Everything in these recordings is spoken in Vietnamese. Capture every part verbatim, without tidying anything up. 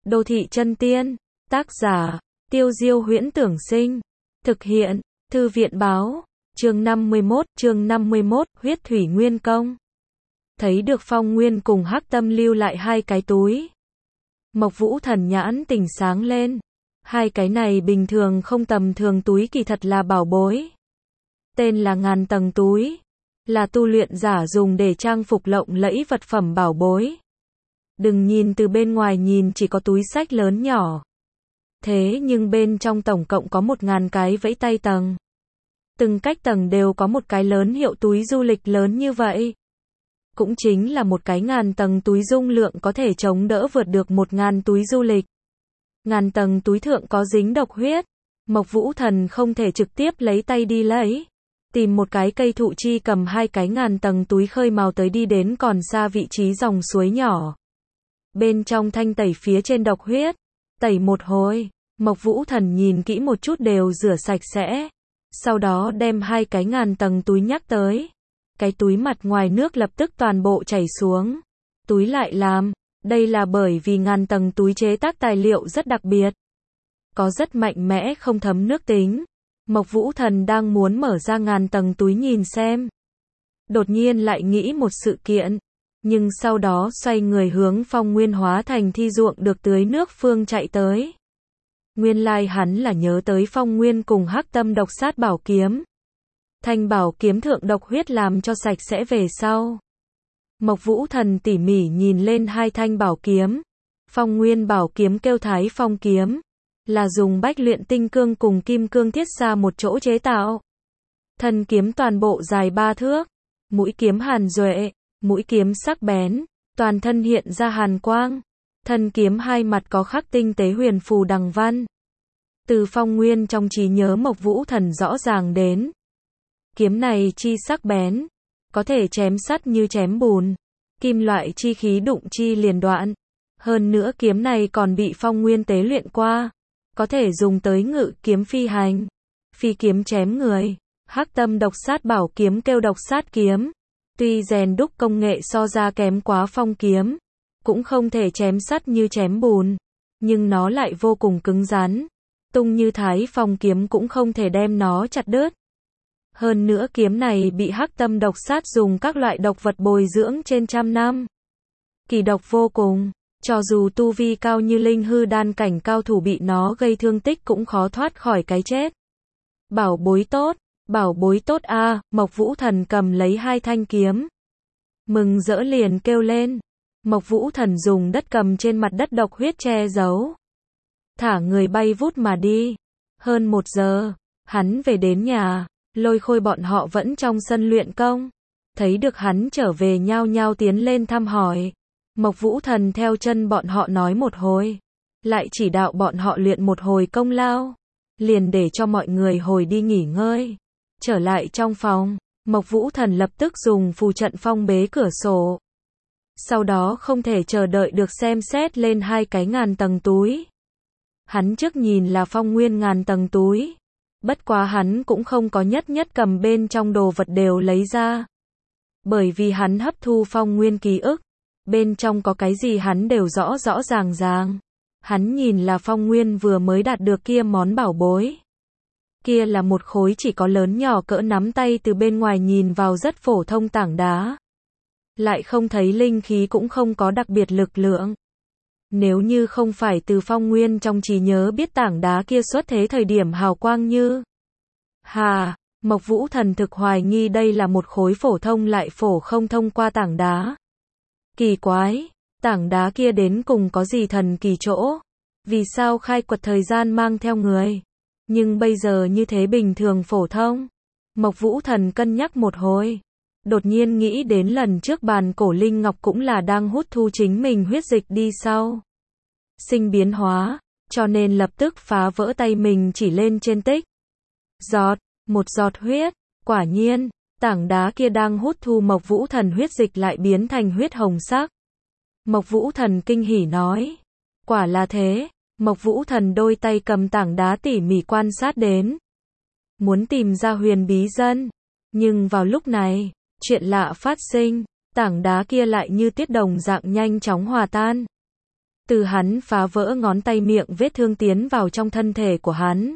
Đô thị chân tiên, tác giả, Tiêu Diêu Huyễn Tưởng Sinh, thực hiện, Thư viện Báo, chương năm mươi mốt, chương năm mươi mốt, huyết thủy nguyên công. Thấy được Phong Nguyên cùng Hắc Tâm lưu lại hai cái túi. Mộc Vũ Thần nhãn tỉnh sáng lên. Hai cái này bình thường không tầm thường túi kỳ thật là bảo bối. Tên là ngàn tầng túi. Là tu luyện giả dùng để trang phục lộng lẫy vật phẩm bảo bối. Đừng nhìn từ bên ngoài nhìn chỉ có túi xách lớn nhỏ. Thế nhưng bên trong tổng cộng có một ngàn cái vẫy tay tầng. Từng cách tầng đều có một cái lớn hiệu túi du lịch lớn như vậy. Cũng chính là một cái ngàn tầng túi dung lượng có thể chống đỡ vượt được một ngàn túi du lịch. Ngàn tầng túi thượng có dính độc huyết. Mộc Vũ Thần không thể trực tiếp lấy tay đi lấy. Tìm một cái cây thụ chi cầm hai cái ngàn tầng túi khơi mào tới đi đến còn xa vị trí dòng suối nhỏ. Bên trong thanh tẩy phía trên độc huyết. Tẩy một hồi, Mộc Vũ Thần nhìn kỹ một chút đều rửa sạch sẽ. Sau đó đem hai cái ngàn tầng túi nhắc tới. Cái túi mặt ngoài nước lập tức toàn bộ chảy xuống. Túi lại làm, đây là bởi vì ngàn tầng túi chế tác tài liệu rất đặc biệt. Có rất mạnh mẽ không thấm nước tính. Mộc Vũ Thần đang muốn mở ra ngàn tầng túi nhìn xem. Đột nhiên lại nghĩ một sự kiện. Nhưng sau đó xoay người hướng Phong Nguyên hóa thành thi ruộng được tưới nước phương chạy tới. Nguyên lai hắn là nhớ tới Phong Nguyên cùng Hắc Tâm độc sát bảo kiếm. Thanh bảo kiếm thượng độc huyết làm cho sạch sẽ về sau. Mộc Vũ Thần tỉ mỉ nhìn lên hai thanh bảo kiếm. Phong Nguyên bảo kiếm kêu Thái Phong kiếm. Là dùng bách luyện tinh cương cùng kim cương thiết ra một chỗ chế tạo. Thân kiếm toàn bộ dài ba thước. Mũi kiếm hàn duệ. Mũi kiếm sắc bén. Toàn thân hiện ra hàn quang. Thân kiếm hai mặt có khắc tinh tế huyền phù đằng văn. Từ Phong Nguyên trong trí nhớ Mộc Vũ Thần rõ ràng đến. Kiếm này chi sắc bén. Có thể chém sắt như chém bùn. Kim loại chi khí đụng chi liền đoạn. Hơn nữa kiếm này còn bị Phong Nguyên tế luyện qua. Có thể dùng tới ngự kiếm phi hành. Phi kiếm chém người. Hắc Tâm độc sát bảo kiếm kêu độc sát kiếm. Tuy rèn đúc công nghệ so ra kém quá phong kiếm. Cũng không thể chém sắt như chém bùn. Nhưng nó lại vô cùng cứng rắn. Tung như Thái Phong kiếm cũng không thể đem nó chặt đứt. Hơn nữa kiếm này bị Hắc Tâm độc sát dùng các loại độc vật bồi dưỡng trên trăm năm. Kỳ độc vô cùng. Cho dù tu vi cao như linh hư đan cảnh cao thủ bị nó gây thương tích cũng khó thoát khỏi cái chết. Bảo bối tốt, bảo bối tốt a, à, Mộc Vũ Thần cầm lấy hai thanh kiếm. Mừng rỡ liền kêu lên. Mộc Vũ Thần dùng đất cầm trên mặt đất độc huyết che giấu. Thả người bay vút mà đi. Hơn một giờ, hắn về đến nhà, Lôi Khôi bọn họ vẫn trong sân luyện công. Thấy được hắn trở về nhao nhao tiến lên thăm hỏi. Mộc Vũ Thần theo chân bọn họ nói một hồi. Lại chỉ đạo bọn họ luyện một hồi công lao. Liền để cho mọi người hồi đi nghỉ ngơi. Trở lại trong phòng, Mộc Vũ Thần lập tức dùng phù trận phong bế cửa sổ. Sau đó không thể chờ đợi được xem xét lên hai cái ngàn tầng túi. Hắn trước nhìn là Phong Nguyên ngàn tầng túi. Bất quá hắn cũng không có nhất nhất cầm bên trong đồ vật đều lấy ra. Bởi vì hắn hấp thu Phong Nguyên ký ức. Bên trong có cái gì hắn đều rõ rõ ràng ràng. Hắn nhìn là Phong Nguyên vừa mới đạt được kia món bảo bối. Kia là một khối chỉ có lớn nhỏ cỡ nắm tay từ bên ngoài nhìn vào rất phổ thông tảng đá. Lại không thấy linh khí cũng không có đặc biệt lực lượng. Nếu như không phải từ Phong Nguyên trong trí nhớ biết tảng đá kia xuất thế thời điểm hào quang như. Hà, Mộc Vũ Thần thực hoài nghi đây là một khối phổ thông lại phổ không thông qua tảng đá. Kỳ quái, tảng đá kia đến cùng có gì thần kỳ chỗ? Vì sao khai quật thời gian mang theo người? Nhưng bây giờ như thế bình thường phổ thông. Mộc Vũ Thần cân nhắc một hồi. Đột nhiên nghĩ đến lần trước bàn cổ linh ngọc cũng là đang hút thu chính mình huyết dịch đi sau. Sinh biến hóa, cho nên lập tức phá vỡ tay mình chỉ lên trên tích. Giọt, một giọt huyết, quả nhiên. Tảng đá kia đang hút thu Mộc Vũ Thần huyết dịch lại biến thành huyết hồng sắc. Mộc Vũ Thần kinh hỉ nói. Quả là thế. Mộc Vũ Thần đôi tay cầm tảng đá tỉ mỉ quan sát đến. Muốn tìm ra huyền bí dân. Nhưng vào lúc này, chuyện lạ phát sinh. Tảng đá kia lại như tiết đồng dạng nhanh chóng hòa tan. Từ hắn phá vỡ ngón tay miệng vết thương tiến vào trong thân thể của hắn.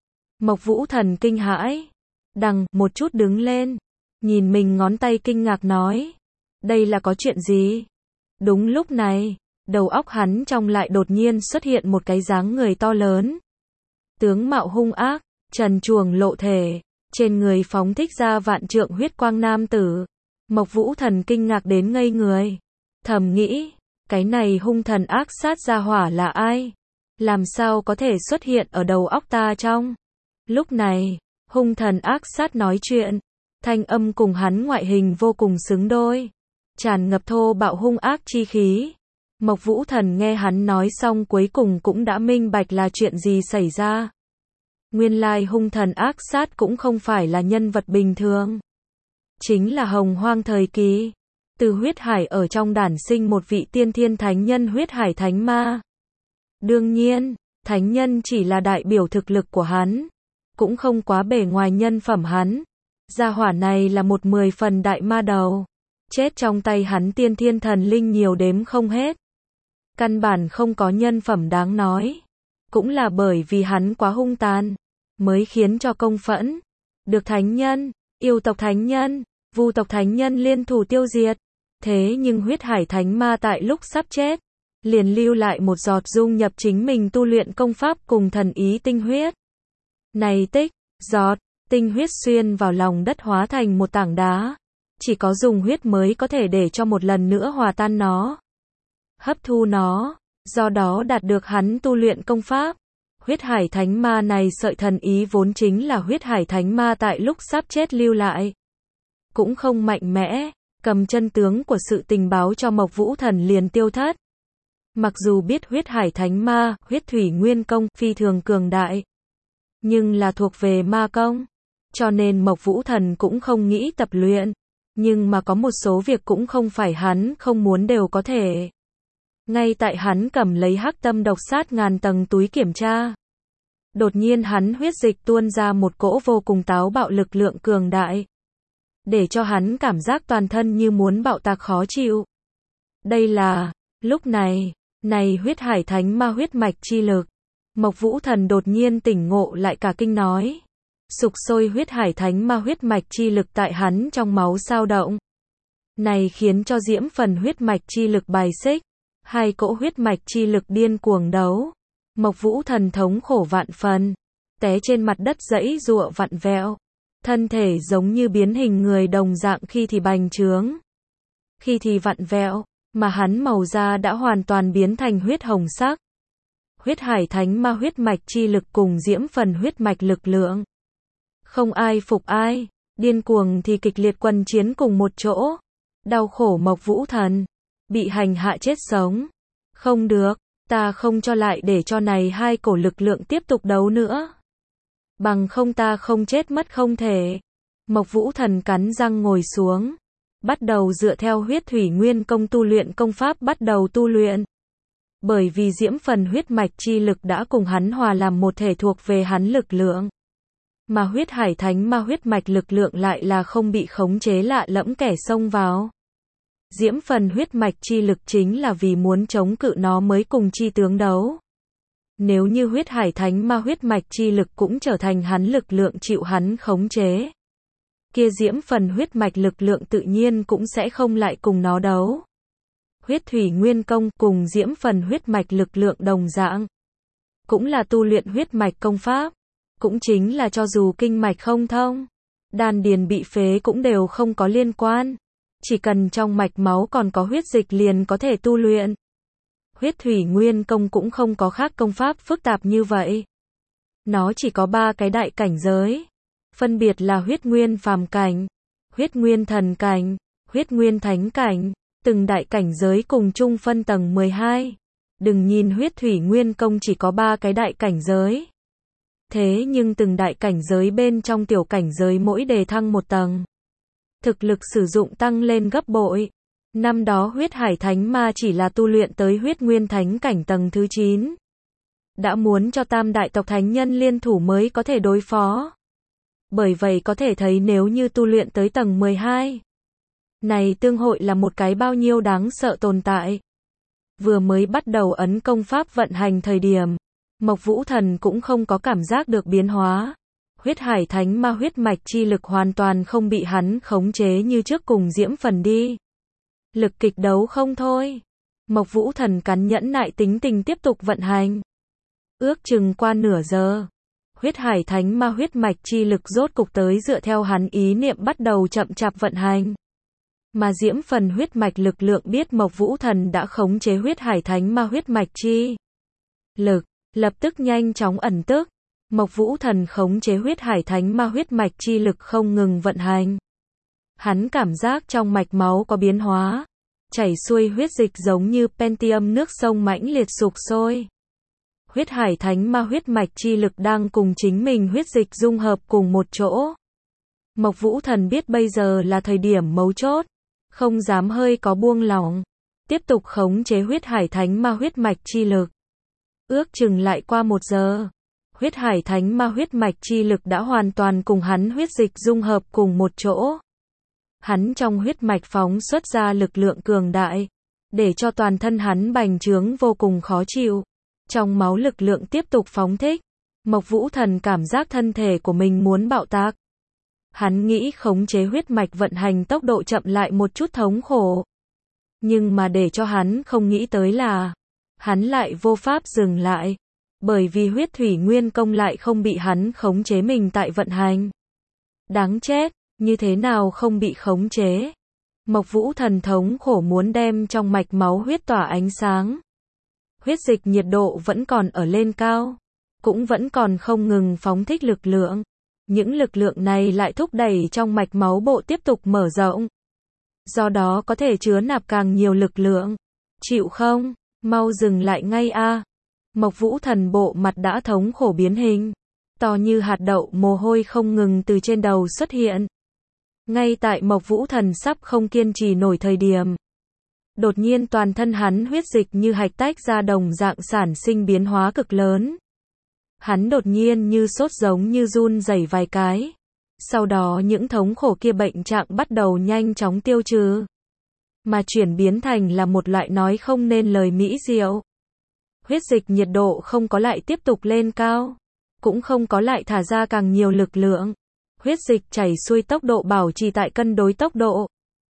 Mộc Vũ Thần kinh hãi. Đằng, một chút đứng lên. Nhìn mình ngón tay kinh ngạc nói. Đây là có chuyện gì? Đúng lúc này, đầu óc hắn trong lại đột nhiên xuất hiện một cái dáng người to lớn. Tướng mạo hung ác, trần truồng lộ thể, trên người phóng thích ra vạn trượng huyết quang nam tử. Mộc Vũ Thần kinh ngạc đến ngây người. Thầm nghĩ, cái này hung thần ác sát gia hỏa là ai? Làm sao có thể xuất hiện ở đầu óc ta trong? Lúc này, hung thần ác sát nói chuyện, thanh âm cùng hắn ngoại hình vô cùng xứng đôi, tràn ngập thô bạo hung ác chi khí. Mộc Vũ Thần nghe hắn nói xong cuối cùng cũng đã minh bạch là chuyện gì xảy ra. Nguyên lai hung thần ác sát cũng không phải là nhân vật bình thường. Chính là hồng hoang thời kỳ. Từ huyết hải ở trong đản sinh một vị tiên thiên thánh nhân huyết hải thánh ma. Đương nhiên, thánh nhân chỉ là đại biểu thực lực của hắn. Cũng không quá bề ngoài nhân phẩm hắn. Gia hỏa này là một mười phần đại ma đầu. Chết trong tay hắn tiên thiên thần linh nhiều đếm không hết. Căn bản không có nhân phẩm đáng nói. Cũng là bởi vì hắn quá hung tàn, mới khiến cho công phẫn. Được thánh nhân, yêu tộc thánh nhân, vu tộc thánh nhân liên thủ tiêu diệt. Thế nhưng huyết hải thánh ma tại lúc sắp chết, liền lưu lại một giọt dung nhập chính mình tu luyện công pháp cùng thần ý tinh huyết. Này tích, giọt, tinh huyết xuyên vào lòng đất hóa thành một tảng đá. Chỉ có dùng huyết mới có thể để cho một lần nữa hòa tan nó. Hấp thu nó, do đó đạt được hắn tu luyện công pháp. Huyết hải thánh ma này sợi thần ý vốn chính là huyết hải thánh ma tại lúc sắp chết lưu lại. Cũng không mạnh mẽ, cầm chân tướng của sự tình báo cho Mộc Vũ Thần liền tiêu thất. Mặc dù biết huyết hải thánh ma, huyết thủy nguyên công phi thường cường đại, nhưng là thuộc về ma công, cho nên Mộc Vũ Thần cũng không nghĩ tập luyện. Nhưng mà có một số việc cũng không phải hắn không muốn đều có thể. Ngay tại hắn cầm lấy hắc tâm độc sát ngàn tầng túi kiểm tra, đột nhiên hắn huyết dịch tuôn ra một cỗ vô cùng táo bạo lực lượng cường đại, để cho hắn cảm giác toàn thân như muốn bạo tạc khó chịu. Đây là, lúc này, này huyết hải thánh ma huyết mạch chi lực. Mộc Vũ Thần đột nhiên tỉnh ngộ lại cả kinh nói. Sục sôi huyết hải thánh ma huyết mạch chi lực tại hắn trong máu sao động. Này khiến cho diễm phần huyết mạch chi lực bài xích. Hai cỗ huyết mạch chi lực điên cuồng đấu. Mộc Vũ Thần thống khổ vạn phần. Té trên mặt đất giãy giụa vặn vẹo. Thân thể giống như biến hình người đồng dạng, khi thì bành trướng, khi thì vặn vẹo, mà hắn màu da đã hoàn toàn biến thành huyết hồng sắc. Huyết hải thánh ma huyết mạch chi lực cùng diễm phần huyết mạch lực lượng. Không ai phục ai, điên cuồng thì kịch liệt quần chiến cùng một chỗ. Đau khổ Mộc Vũ Thần, bị hành hạ chết sống. Không được, ta không cho lại để cho này hai cổ lực lượng tiếp tục đấu nữa. Bằng không ta không chết mất không thể. Mộc Vũ Thần cắn răng ngồi xuống, bắt đầu dựa theo huyết thủy nguyên công tu luyện công pháp bắt đầu tu luyện. Bởi vì diễm phần huyết mạch chi lực đã cùng hắn hòa làm một thể thuộc về hắn lực lượng. Mà huyết hải thánh ma huyết mạch lực lượng lại là không bị khống chế lạ lẫm kẻ xông vào. Diễm phần huyết mạch chi lực chính là vì muốn chống cự nó mới cùng chi tướng đấu. Nếu như huyết hải thánh ma huyết mạch chi lực cũng trở thành hắn lực lượng chịu hắn khống chế, kia diễm phần huyết mạch lực lượng tự nhiên cũng sẽ không lại cùng nó đấu. Huyết thủy nguyên công cùng diễm phần huyết mạch lực lượng đồng dạng, cũng là tu luyện huyết mạch công pháp, cũng chính là cho dù kinh mạch không thông, đan điền bị phế cũng đều không có liên quan, chỉ cần trong mạch máu còn có huyết dịch liền có thể tu luyện. Huyết thủy nguyên công cũng không có khác công pháp phức tạp như vậy. Nó chỉ có ba cái đại cảnh giới, phân biệt là huyết nguyên phàm cảnh, huyết nguyên thần cảnh, huyết nguyên thánh cảnh, từng đại cảnh giới cùng chung phân tầng mười hai. Đừng nhìn huyết thủy nguyên công chỉ có ba cái đại cảnh giới. Thế nhưng từng đại cảnh giới bên trong tiểu cảnh giới mỗi đề thăng một tầng. Thực lực sử dụng tăng lên gấp bội. Năm đó huyết hải thánh ma chỉ là tu luyện tới huyết nguyên thánh cảnh tầng thứ chín. Đã muốn cho tam đại tộc thánh nhân liên thủ mới có thể đối phó. Bởi vậy có thể thấy nếu như tu luyện tới tầng mười hai. Này tương hội là một cái bao nhiêu đáng sợ tồn tại. Vừa mới bắt đầu ấn công pháp vận hành thời điểm, Mộc Vũ Thần cũng không có cảm giác được biến hóa. Huyết Hải Thánh Ma huyết mạch chi lực hoàn toàn không bị hắn khống chế như trước cùng Diễm Phần đi. Lực kịch đấu không thôi. Mộc Vũ Thần cắn nhẫn nại tính tình tiếp tục vận hành. Ước chừng qua nửa giờ, Huyết Hải Thánh Ma huyết mạch chi lực rốt cục tới dựa theo hắn ý niệm bắt đầu chậm chạp vận hành. Mà Diễm Phần huyết mạch lực lượng biết Mộc Vũ Thần đã khống chế Huyết Hải Thánh Ma huyết mạch chi lực, lập tức nhanh chóng ẩn tức. Mộc Vũ Thần khống chế Huyết Hải Thánh Ma huyết mạch chi lực không ngừng vận hành. Hắn cảm giác trong mạch máu có biến hóa, chảy xuôi huyết dịch giống như Pentium nước sông mãnh liệt sục sôi. Huyết Hải Thánh Ma huyết mạch chi lực đang cùng chính mình huyết dịch dung hợp cùng một chỗ. Mộc Vũ Thần biết bây giờ là thời điểm mấu chốt, không dám hơi có buông lỏng, tiếp tục khống chế Huyết Hải Thánh Ma huyết mạch chi lực. Ước chừng lại qua một giờ, Huyết Hải Thánh Ma huyết mạch chi lực đã hoàn toàn cùng hắn huyết dịch dung hợp cùng một chỗ. Hắn trong huyết mạch phóng xuất ra lực lượng cường đại, để cho toàn thân hắn bành trướng vô cùng khó chịu. Trong máu lực lượng tiếp tục phóng thích, Mộc Vũ Thần cảm giác thân thể của mình muốn bạo tạc. Hắn nghĩ khống chế huyết mạch vận hành tốc độ chậm lại một chút thống khổ. Nhưng mà để cho hắn không nghĩ tới là, hắn lại vô pháp dừng lại, bởi vì huyết thủy nguyên công lại không bị hắn khống chế mình tại vận hành. Đáng chết, như thế nào không bị khống chế? Mộc Vũ Thần thống khổ muốn đem trong mạch máu huyết tỏa ánh sáng. Huyết dịch nhiệt độ vẫn còn ở lên cao, cũng vẫn còn không ngừng phóng thích lực lượng. Những lực lượng này lại thúc đẩy trong mạch máu bộ tiếp tục mở rộng. Do đó có thể chứa nạp càng nhiều lực lượng. Chịu không? Mau dừng lại ngay a. Mộc Vũ Thần bộ mặt đã thống khổ biến hình, to như hạt đậu, mồ hôi không ngừng từ trên đầu xuất hiện. Ngay tại Mộc Vũ Thần sắp không kiên trì nổi thời điểm, đột nhiên toàn thân hắn huyết dịch như hạch tách ra đồng dạng sản sinh biến hóa cực lớn. Hắn đột nhiên như sốt giống như run rẩy vài cái. Sau đó những thống khổ kia bệnh trạng bắt đầu nhanh chóng tiêu trừ, mà chuyển biến thành là một loại nói không nên lời mỹ diệu. Huyết dịch nhiệt độ không có lại tiếp tục lên cao, cũng không có lại thả ra càng nhiều lực lượng. Huyết dịch chảy xuôi tốc độ bảo trì tại cân đối tốc độ.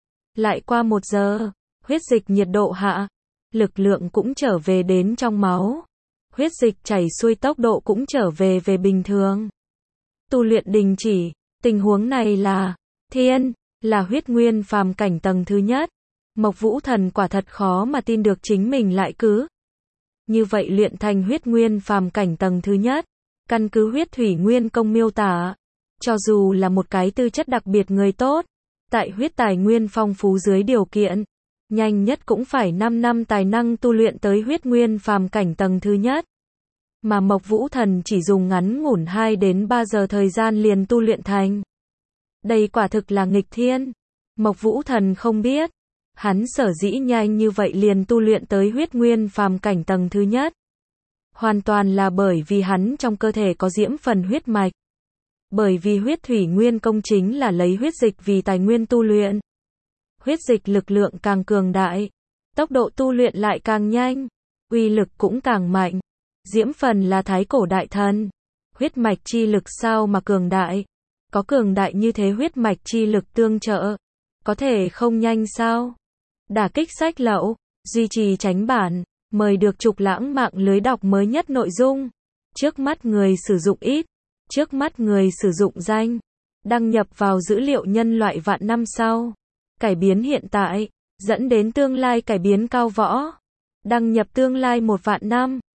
Lại qua một giờ, huyết dịch nhiệt độ hạ, lực lượng cũng trở về đến trong máu. Huyết dịch chảy xuôi tốc độ cũng trở về về bình thường. Tu luyện đình chỉ, tình huống này là thiên, là huyết nguyên phàm cảnh tầng thứ nhất. Mộc Vũ Thần quả thật khó mà tin được chính mình lại cứ như vậy luyện thành huyết nguyên phàm cảnh tầng thứ nhất. Căn cứ huyết thủy nguyên công miêu tả, cho dù là một cái tư chất đặc biệt người tốt, tại huyết tài nguyên phong phú dưới điều kiện, nhanh nhất cũng phải năm năm tài năng tu luyện tới huyết nguyên phàm cảnh tầng thứ nhất. Mà Mộc Vũ Thần chỉ dùng ngắn ngủn hai đến ba giờ thời gian liền tu luyện thành. Đây quả thực là nghịch thiên. Mộc Vũ Thần không biết, hắn sở dĩ nhanh như vậy liền tu luyện tới huyết nguyên phàm cảnh tầng thứ nhất. Hoàn toàn là bởi vì hắn trong cơ thể có diễm phần huyết mạch. Bởi vì huyết thủy nguyên công chính là lấy huyết dịch vì tài nguyên tu luyện. Huyết dịch lực lượng càng cường đại, tốc độ tu luyện lại càng nhanh, uy lực cũng càng mạnh. Diễm phần là thái cổ đại thần, huyết mạch chi lực sao mà cường đại? Có cường đại như thế huyết mạch chi lực tương trợ, có thể không nhanh sao? Đả kích sách lậu, duy trì tránh bản, mời được Trục Lãng mạng lưới đọc mới nhất nội dung. Trước mắt người sử dụng ít, trước mắt người sử dụng danh, đăng nhập vào dữ liệu nhân loại vạn năm sau. Cải biến hiện tại, dẫn đến tương lai cải biến cao võ. Đăng nhập tương lai một vạn năm.